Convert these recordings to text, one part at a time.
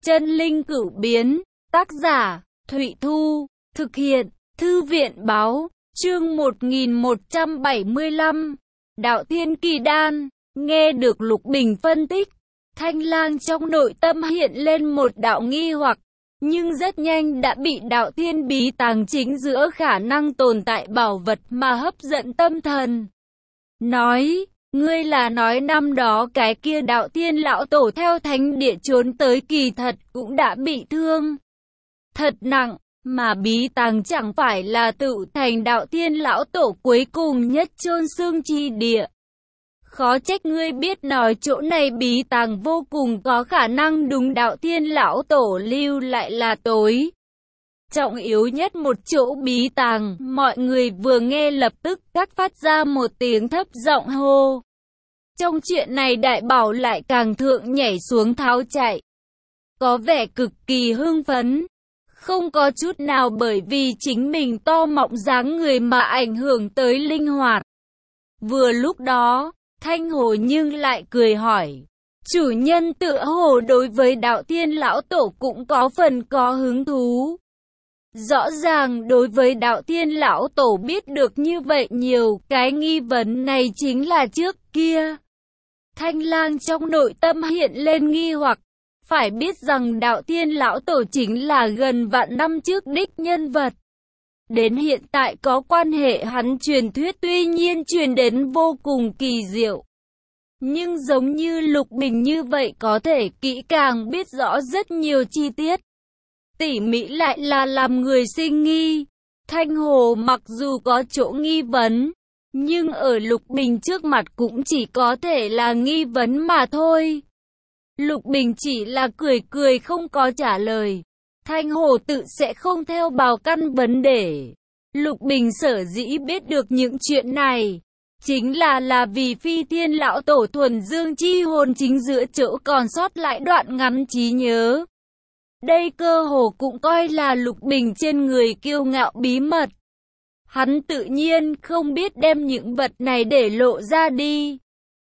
Chân linh cửu biến, tác giả, Thụy Thu, thực hiện, Thư viện báo, chương 1175, Đạo Thiên Kỳ Đan. Nghe được Lục Bình phân tích, Thanh Lang trong nội tâm hiện lên một đạo nghi hoặc, nhưng rất nhanh đã bị Đạo Thiên Bí Tàng chính giữa khả năng tồn tại bảo vật mà hấp dẫn tâm thần. Nói, ngươi là nói năm đó cái kia Đạo Thiên lão tổ theo thánh địa trốn tới kỳ thật cũng đã bị thương thật nặng, mà Bí Tàng chẳng phải là tự thành Đạo Thiên lão tổ cuối cùng nhất chôn xương chi địa. Khó trách ngươi biết nói chỗ này Bí Tàng vô cùng có khả năng đúng Đạo Thiên lão tổ lưu lại là tối trọng yếu nhất một chỗ Bí Tàng. Mọi người vừa nghe lập tức các phát ra một tiếng thấp giọng hô. Trong chuyện này Đại Bảo lại càng thượng nhảy xuống tháo chạy, có vẻ cực kỳ hưng phấn, không có chút nào bởi vì chính mình to mọng dáng người mà ảnh hưởng tới linh hoạt. Vừa lúc đó, Thanh Hồ nhưng lại cười hỏi, chủ nhân tựa hồ đối với Đạo Thiên lão tổ cũng có phần có hứng thú. Rõ ràng đối với Đạo Thiên lão tổ biết được như vậy nhiều, cái nghi vấn này chính là trước kia. Thanh Lang trong nội tâm hiện lên nghi hoặc, phải biết rằng Đạo Thiên lão tổ chính là gần vạn năm trước đích nhân vật. Đến hiện tại có quan hệ hắn truyền thuyết tuy nhiên truyền đến vô cùng kỳ diệu. Nhưng giống như Lục Bình như vậy có thể kỹ càng biết rõ rất nhiều chi tiết. Tỉ mỉ lại là làm người sinh nghi. Thanh Hồ mặc dù có chỗ nghi vấn, nhưng ở Lục Bình trước mặt cũng chỉ có thể là nghi vấn mà thôi. Lục Bình chỉ là cười cười không có trả lời. Thanh Hồ tự sẽ không theo bào căn vấn đề. Lục Bình sở dĩ biết được những chuyện này, chính là vì Phi Thiên lão tổ thuần dương chi hồn chính giữa chỗ còn sót lại đoạn ngắn trí nhớ. Đây cơ hồ cũng coi là Lục Bình trên người kiêu ngạo bí mật. Hắn tự nhiên không biết đem những vật này để lộ ra đi.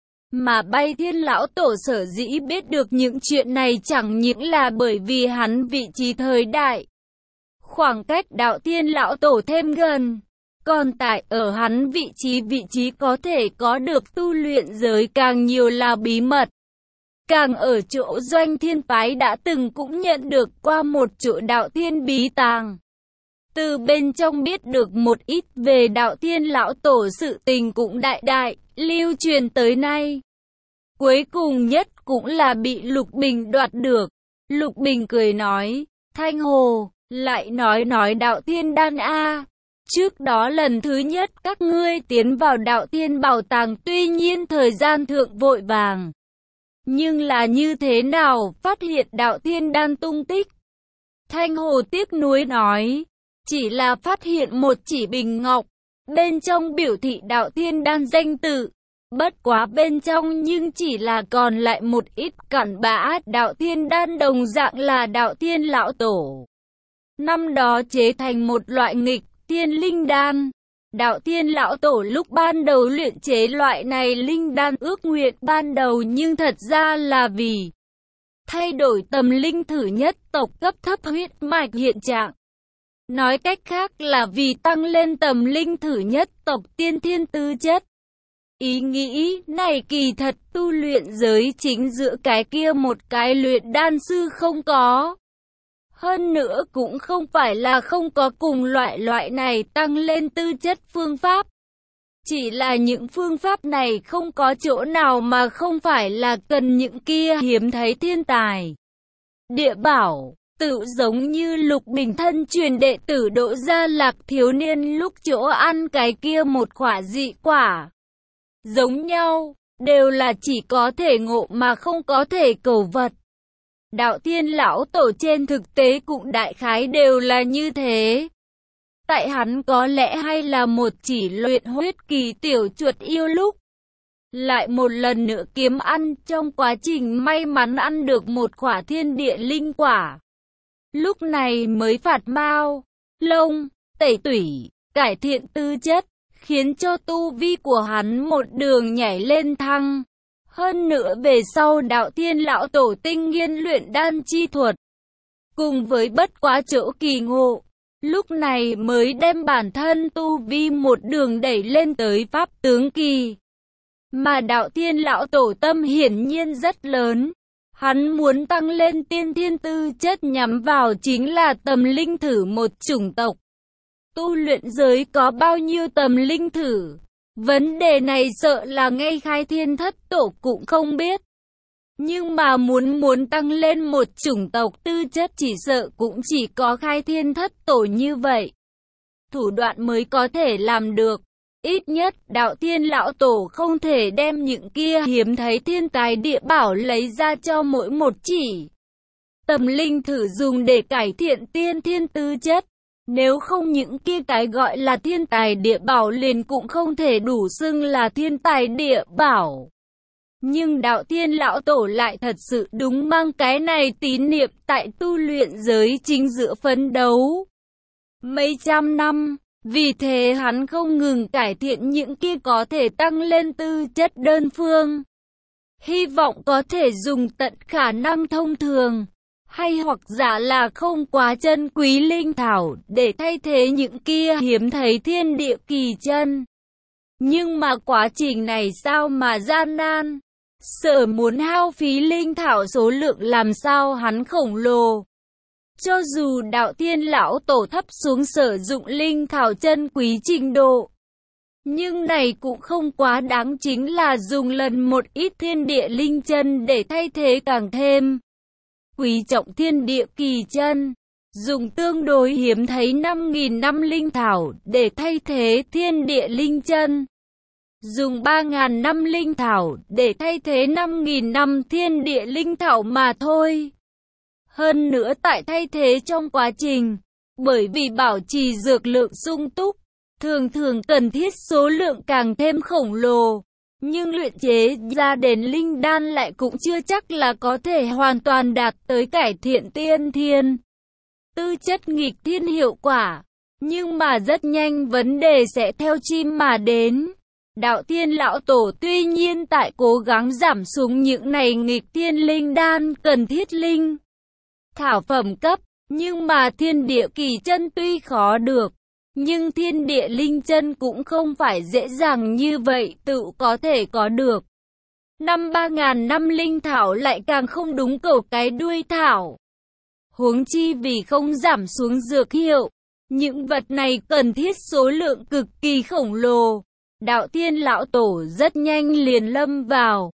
Mà Bay Thiên lão tổ sở dĩ biết được những chuyện này chẳng những là bởi vì hắn vị trí thời đại, khoảng cách Đạo Thiên lão tổ thêm gần, còn tại ở hắn vị trí có thể có được tu luyện giới càng nhiều là bí mật. Càng ở chỗ Doanh Thiên phái đã từng cũng nhận được qua một chỗ Đạo Thiên Bí Tàng. Từ bên trong biết được một ít về Đạo Thiên lão tổ, sự tình cũng đại lưu truyền tới nay. Cuối cùng nhất cũng là bị Lục Bình đoạt được. Lục Bình cười nói, Thanh Hồ, lại nói Đạo Thiên đan a. Trước đó lần thứ nhất các ngươi tiến vào Đạo Thiên bảo tàng tuy nhiên thời gian thượng vội vàng. Nhưng là như thế nào phát hiện Đạo Thiên đan tung tích? Thanh Hồ tiếc nuối nói, chỉ là phát hiện một chỉ bình ngọc, bên trong biểu thị Đạo Thiên đan danh tự. Bất quá bên trong nhưng chỉ là còn lại một ít cặn bã. Đạo Thiên đan đồng dạng là Đạo Thiên lão tổ năm đó chế thành một loại nghịch thiên linh đan. Đạo Thiên lão tổ lúc ban đầu luyện chế loại này linh đan ước nguyện ban đầu, nhưng thật ra là vì thay đổi tầm linh thử nhất tộc cấp thấp huyết mạch hiện trạng. Nói cách khác là vì tăng lên tầm linh thử nhất tộc tiên thiên tư chất. Ý nghĩ này kỳ thật tu luyện giới chính giữa cái kia một cái luyện đan sư không có. Hơn nữa cũng không phải là không có cùng loại này tăng lên tư chất phương pháp. Chỉ là những phương pháp này không có chỗ nào mà không phải là cần những kia hiếm thấy thiên tài địa bảo. Tự giống như Lục Bình thân truyền đệ tử Đỗ Gia Lạc thiếu niên lúc chỗ ăn cái kia một quả dị quả. Giống nhau, đều là chỉ có thể ngộ mà không có thể cầu vật. Đạo Thiên lão tổ trên thực tế cũng đại khái đều là như thế. Tại hắn có lẽ hay là một chỉ luyện huyết kỳ tiểu chuột yêu lúc lại một lần nữa kiếm ăn, trong quá trình may mắn ăn được một quả thiên địa linh quả. Lúc này mới phạt mao, lông, tẩy tủy, cải thiện tư chất, khiến cho tu vi của hắn một đường nhảy lên thăng. Hơn nữa về sau Đạo Thiên lão tổ tinh nghiên luyện đan chi thuật, cùng với bất quá chỗ kỳ ngộ, lúc này mới đem bản thân tu vi một đường đẩy lên tới pháp tướng kỳ. Mà đạo thiên lão tổ tâm hiển nhiên rất lớn. Hắn muốn tăng lên tiên thiên tư chất nhắm vào chính là tầm linh thử một chủng tộc. Tu luyện giới có bao nhiêu tầm linh thử? Vấn đề này sợ là ngay khai thiên thất tổ cũng không biết. Nhưng mà muốn tăng lên một chủng tộc tư chất chỉ sợ cũng chỉ có khai thiên thất tổ như vậy. Thủ đoạn mới có thể làm được. Ít nhất đạo thiên lão tổ không thể đem những kia hiếm thấy thiên tài địa bảo lấy ra cho mỗi một chỉ. Tầm linh thử dùng để cải thiện tiên thiên tư chất. Nếu không những kia cái gọi là thiên tài địa bảo liền cũng không thể đủ xưng là thiên tài địa bảo. Nhưng đạo thiên lão tổ lại thật sự đúng mang cái này tín niệm tại tu luyện giới chính giữa phấn đấu. Mấy trăm năm, vì thế hắn không ngừng cải thiện những kia có thể tăng lên tư chất đơn phương. Hy vọng có thể dùng tận khả năng thông thường, hay hoặc giả là không quá chân quý linh thảo để thay thế những kia hiếm thấy thiên địa kỳ chân. Nhưng mà quá trình này sao mà gian nan, sợ muốn hao phí linh thảo số lượng làm sao hắn khổng lồ. Cho dù đạo thiên lão tổ thấp xuống sử dụng linh thảo chân quý trình độ, nhưng này cũng không quá đáng, chính là dùng lần một ít thiên địa linh chân để thay thế càng thêm quý trọng thiên địa kỳ chân, dùng tương đối hiếm thấy 5.000 năm linh thảo để thay thế thiên địa linh chân, dùng 3.000 năm linh thảo để thay thế 5.000 năm thiên địa linh thảo mà thôi. Hơn nữa tại thay thế trong quá trình, bởi vì bảo trì dược lượng sung túc, thường thường cần thiết số lượng càng thêm khổng lồ, nhưng luyện chế ra đến linh đan lại cũng chưa chắc là có thể hoàn toàn đạt tới cải thiện tiên thiên tư chất nghịch thiên hiệu quả. Nhưng mà rất nhanh vấn đề sẽ theo chim mà đến. Đạo thiên lão tổ tuy nhiên tại cố gắng giảm xuống những này nghịch thiên linh đan cần thiết linh thảo phẩm cấp, nhưng mà thiên địa kỳ chân tuy khó được, nhưng thiên địa linh chân cũng không phải dễ dàng như vậy tự có thể có được. 3.000 năm linh thảo lại càng không đúng cầu cái đuôi thảo. Huống chi vì không giảm xuống dược hiệu, những vật này cần thiết số lượng cực kỳ khổng lồ. Đạo thiên lão tổ rất nhanh liền lâm vào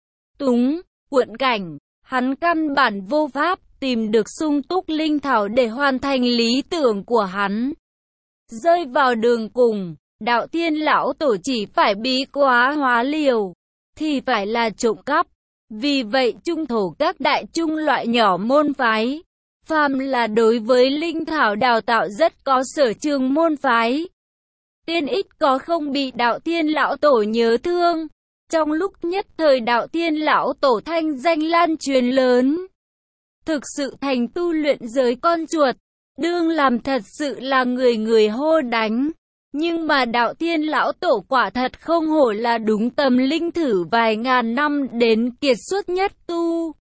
cuộn cảnh, hắn căn bản vô pháp tìm được sung túc linh thảo để hoàn thành lý tưởng của hắn. Rơi vào đường cùng, đạo thiên lão tổ chỉ phải bí quá hóa liều, thì phải là trộm cắp. Vì vậy trung thổ các đại trung loại nhỏ môn phái, phàm là đối với linh thảo đào tạo rất có sở trường môn phái, tiên ít có không bị đạo thiên lão tổ nhớ thương. Trong lúc nhất thời đạo thiên lão tổ thanh danh lan truyền lớn, thực sự thành tu luyện giới con chuột, đương làm thật sự là người người hô đánh. Nhưng mà đạo thiên lão tổ quả thật không hổ là đúng tầm linh thử vài ngàn năm đến kiệt xuất nhất tu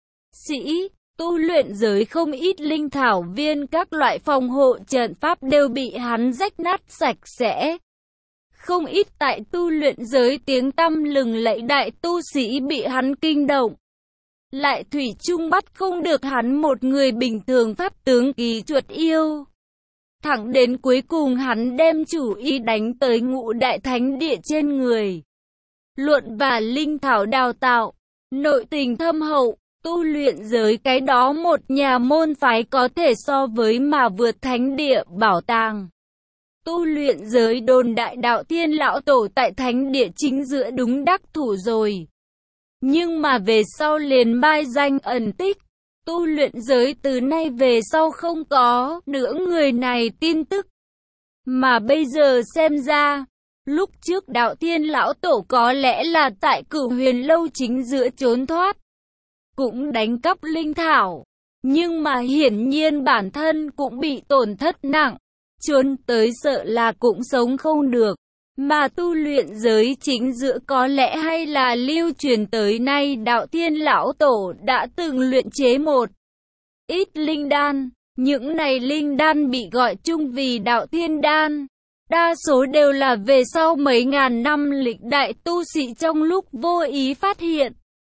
sĩ. Tu luyện giới không ít linh thảo viên các loại phòng hộ trận pháp đều bị hắn rách nát sạch sẽ. Không ít tại tu luyện giới tiếng tăm lừng lẫy đại tu sĩ bị hắn kinh động. Lại thủy chung bắt không được hắn một người bình thường pháp tướng kỳ chuột yêu. Thẳng đến cuối cùng hắn đem chủ ý đánh tới Ngũ Đại Thánh Địa trên người. Luận và linh thảo đào tạo, nội tình thâm hậu, tu luyện giới cái đó một nhà môn phái có thể so với mà vượt thánh địa bảo tàng. Tu luyện giới đồn đại đạo thiên lão tổ tại thánh địa chính giữa đúng đắc thủ rồi. Nhưng mà về sau liền mai danh ẩn tích, tu luyện giới từ nay về sau không có nữa người này tin tức. Mà bây giờ xem ra, lúc trước đạo thiên lão tổ có lẽ là tại Cửu Huyền Lâu chính giữa trốn thoát, cũng đánh cắp linh thảo, nhưng mà hiển nhiên bản thân cũng bị tổn thất nặng, trốn tới sợ là cũng sống không được. Mà tu luyện giới chính giữa có lẽ hay là lưu truyền tới nay đạo thiên lão tổ đã từng luyện chế một ít linh đan, Những này linh đan bị gọi chung vì đạo thiên đan. Đa số đều là về sau mấy ngàn năm lịch đại tu sĩ trong lúc vô ý phát hiện.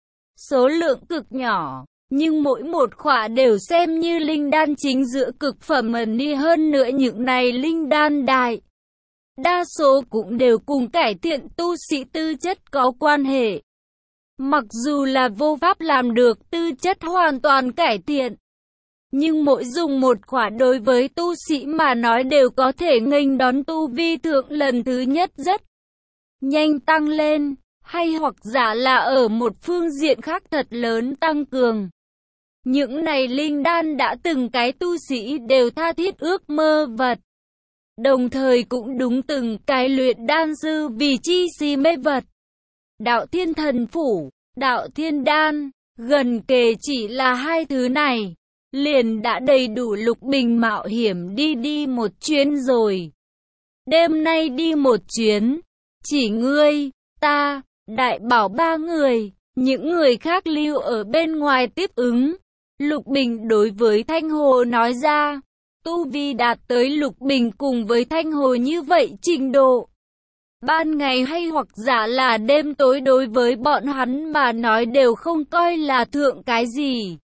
Số lượng cực nhỏ, nhưng mỗi một khỏa đều xem như linh đan chính giữa cực phẩm ẩn đi hơn nữa những này linh đan đại. Đa số cũng đều cùng cải thiện tu sĩ tư chất có quan hệ. Mặc dù là vô pháp làm được tư chất hoàn toàn cải thiện, nhưng mỗi dùng một khỏa đối với tu sĩ mà nói đều có thể nghênh đón tu vi thượng lần thứ nhất rất nhanh tăng lên, hay hoặc giả là ở một phương diện khác thật lớn tăng cường. Những này linh đan đã từng cái tu sĩ đều tha thiết ước mơ vật. Đồng thời cũng đúng từng cái luyện đan sư vì chi si mê vật. Đạo thiên thần phủ, đạo thiên đan, gần kề chỉ là hai thứ này, liền đã đầy đủ Lục Bình mạo hiểm đi một chuyến rồi. Đêm nay đi một chuyến, chỉ ngươi, ta, Đại Bảo ba người, những người khác lưu ở bên ngoài tiếp ứng. Lục Bình đối với Thanh Hồ nói ra, tu vi đạt tới Lục Bình cùng với Thanh Hồ như vậy trình độ. Ban ngày hay hoặc giả là đêm tối đối với bọn hắn mà nói đều không coi là thượng cái gì.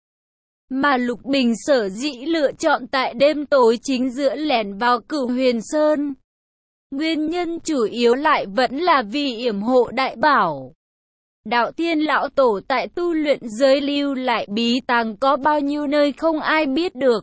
Mà Lục Bình sở dĩ lựa chọn tại đêm tối chính giữa lẻn vào Cửu Huyền Sơn. Nguyên nhân chủ yếu lại vẫn là vì yểm hộ Đại Bảo. Đạo Thiên Lão Tổ tại tu luyện giới lưu lại bí tàng có bao nhiêu nơi không ai biết được.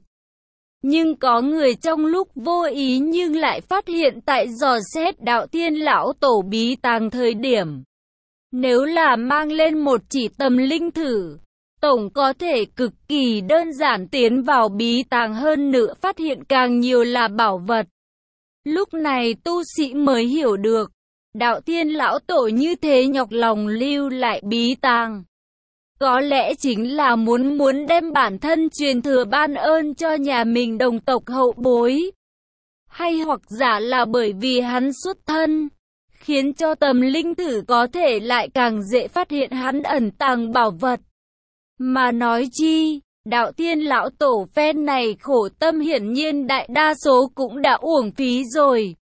Nhưng có người trong lúc vô ý nhưng lại phát hiện tại dò xét Đạo Thiên Lão Tổ bí tàng thời điểm. Nếu là mang lên một chỉ tầm linh thử, tổng có thể cực kỳ đơn giản tiến vào bí tàng hơn nữa phát hiện càng nhiều là bảo vật. Lúc này tu sĩ mới hiểu được, Đạo Thiên Lão Tổ như thế nhọc lòng lưu lại bí tàng. Có lẽ chính là muốn đem bản thân truyền thừa ban ơn cho nhà mình đồng tộc hậu bối. Hay hoặc giả là bởi vì hắn xuất thân, khiến cho tầm linh thử có thể lại càng dễ phát hiện hắn ẩn tàng bảo vật. Mà nói chi, Đạo Thiên Lão Tổ phen này khổ tâm hiển nhiên đại đa số cũng đã uổng phí rồi.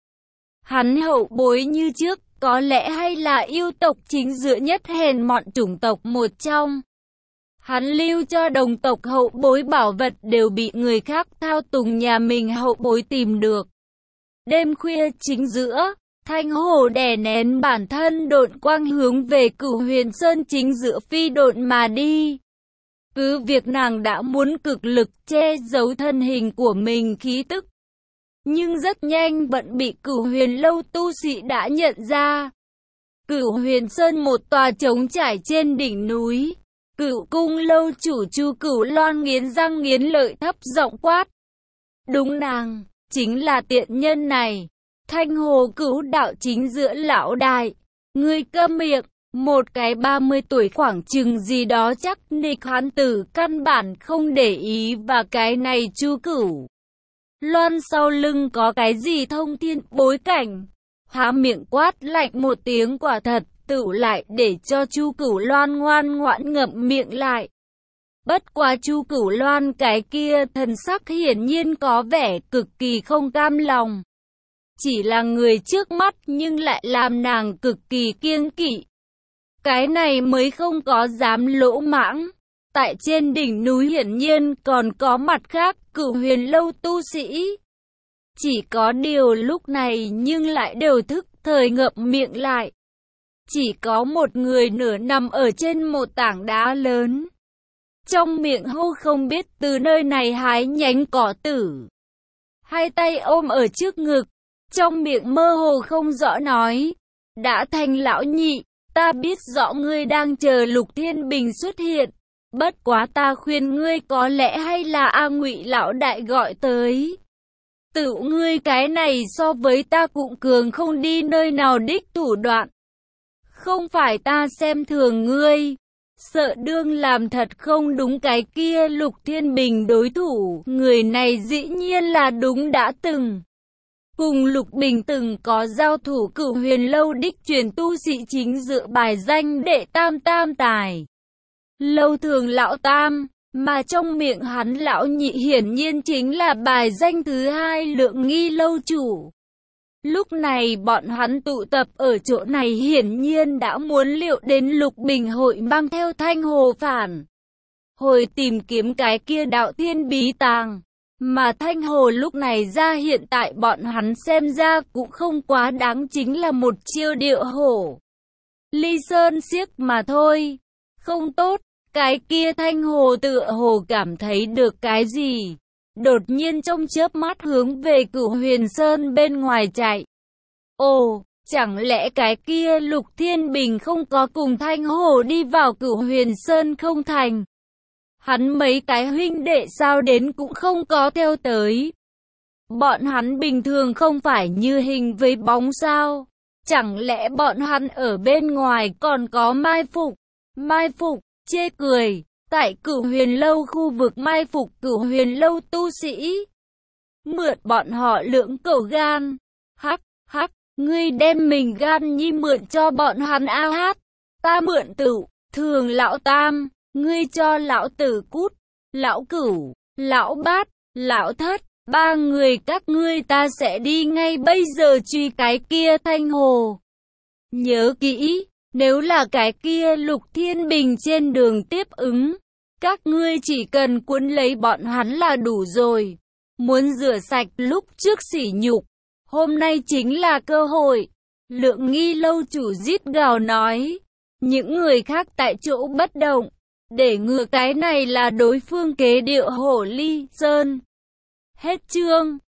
Hắn hậu bối như trước, có lẽ hay là yêu tộc chính giữa nhất hèn mọn chủng tộc một trong. Hắn lưu cho đồng tộc hậu bối bảo vật đều bị người khác thao túng nhà mình hậu bối tìm được. Đêm khuya chính giữa, Thanh Hồ đè nén bản thân độn quang hướng về Cửu Huyền Sơn chính giữa phi độn mà đi. Cứ việc nàng đã muốn cực lực che giấu thân hình của mình khí tức, nhưng rất nhanh vẫn bị Cửu Huyền Lâu tu sĩ đã nhận ra. Cửu Huyền Sơn một tòa trống trải trên đỉnh núi. Cửu Cung Lâu chủ Chu Cửu Loan nghiến răng nghiến lợi thấp giọng quát. Đúng nàng, chính là tiện nhân này. Thanh Hồ Cửu đạo chính giữa lão đại. Ngươi câm miệng, một cái 30 tuổi khoảng chừng gì đó chắc nịch hán tử căn bản không để ý và cái này Chu Cửu Loan sau lưng có cái gì thông thiên bối cảnh. Há miệng quát lạnh một tiếng quả thật. Tựu lại để cho Chu Cửu Loan ngoan ngoãn ngậm miệng lại. Bất quá Chu Cửu Loan cái kia thần sắc hiển nhiên có vẻ cực kỳ không cam lòng. Chỉ là người trước mắt nhưng lại làm nàng cực kỳ kiêng kỵ. Cái này mới không có dám lỗ mãng. Tại trên đỉnh núi hiển nhiên còn có mặt khác Cửu Huyền Lâu tu sĩ. Chỉ có điều lúc này nhưng lại đều thức thời ngậm miệng lại. Chỉ có một người nửa nằm ở trên một tảng đá lớn. Trong miệng hô không biết từ nơi này hái nhánh cỏ tử. Hai tay ôm ở trước ngực. Trong miệng mơ hồ không rõ nói. Đã thành lão nhị, ta biết rõ ngươi đang chờ Lục Thiên Bình xuất hiện. Bất quá ta khuyên ngươi có lẽ hay là A Ngụy lão đại gọi tới. Tự ngươi cái này so với ta cũng cường không đi nơi nào đích thủ đoạn. Không phải ta xem thường ngươi, sợ đương làm thật không đúng cái kia Lục Thiên Bình đối thủ, người này dĩ nhiên là đúng đã từng. Cùng Lục Bình từng có giao thủ Cửu Huyền Lâu đích truyền tu sĩ chính dựa bài danh đệ tam tam tài. Lâu thường lão tam, Mà trong miệng hắn lão nhị hiển nhiên chính là bài danh thứ hai Lượng Nghi lâu chủ. Lúc này bọn hắn tụ tập ở chỗ này hiển nhiên đã muốn liệu đến Lục Bình hội mang theo Thanh Hồ phản hồi tìm kiếm cái kia đạo thiên bí tàng. Mà Thanh Hồ lúc này ra hiện tại bọn hắn xem ra cũng không quá đáng, chính là một chiêu điệu hổ ly sơn xiếc mà thôi. Không tốt, cái kia Thanh Hồ tựa hồ cảm thấy được cái gì. Đột nhiên trong chớp mắt hướng về Cửu Huyền Sơn bên ngoài chạy. Ồ, chẳng lẽ cái kia Lục Thiên Bình không có cùng Thanh Hồ đi vào Cửu Huyền Sơn không thành? Hắn mấy cái huynh đệ sao đến cũng không có theo tới. Bọn hắn bình thường không phải như hình với bóng sao? Chẳng lẽ bọn hắn ở bên ngoài còn có mai phục? Mai phục, chê cười. Tại Cửu Huyền Lâu khu vực mai phục Cửu Huyền Lâu tu sĩ. Mượn bọn họ lưỡng cẩu gan. Hắc, hắc, ngươi đem mình gan nhi mượn cho bọn hắn a hát. Ta mượn tửu, thường lão tam. Ngươi cho lão tử cút, lão cửu, lão bát, lão thất, ba người các ngươi ta sẽ đi ngay bây giờ truy cái kia Thanh Hồ. Nhớ kỹ, nếu là cái kia Lục Thiên Bình trên đường tiếp ứng, các ngươi chỉ cần cuốn lấy bọn hắn là đủ rồi. Muốn rửa sạch lúc trước sỉ nhục, hôm nay chính là cơ hội. Lượng Nghi lâu chủ rít gào nói, những người khác tại chỗ bất động. Để ngừa cái này là đối phương kế điệu hổ ly sơn. Hết chương.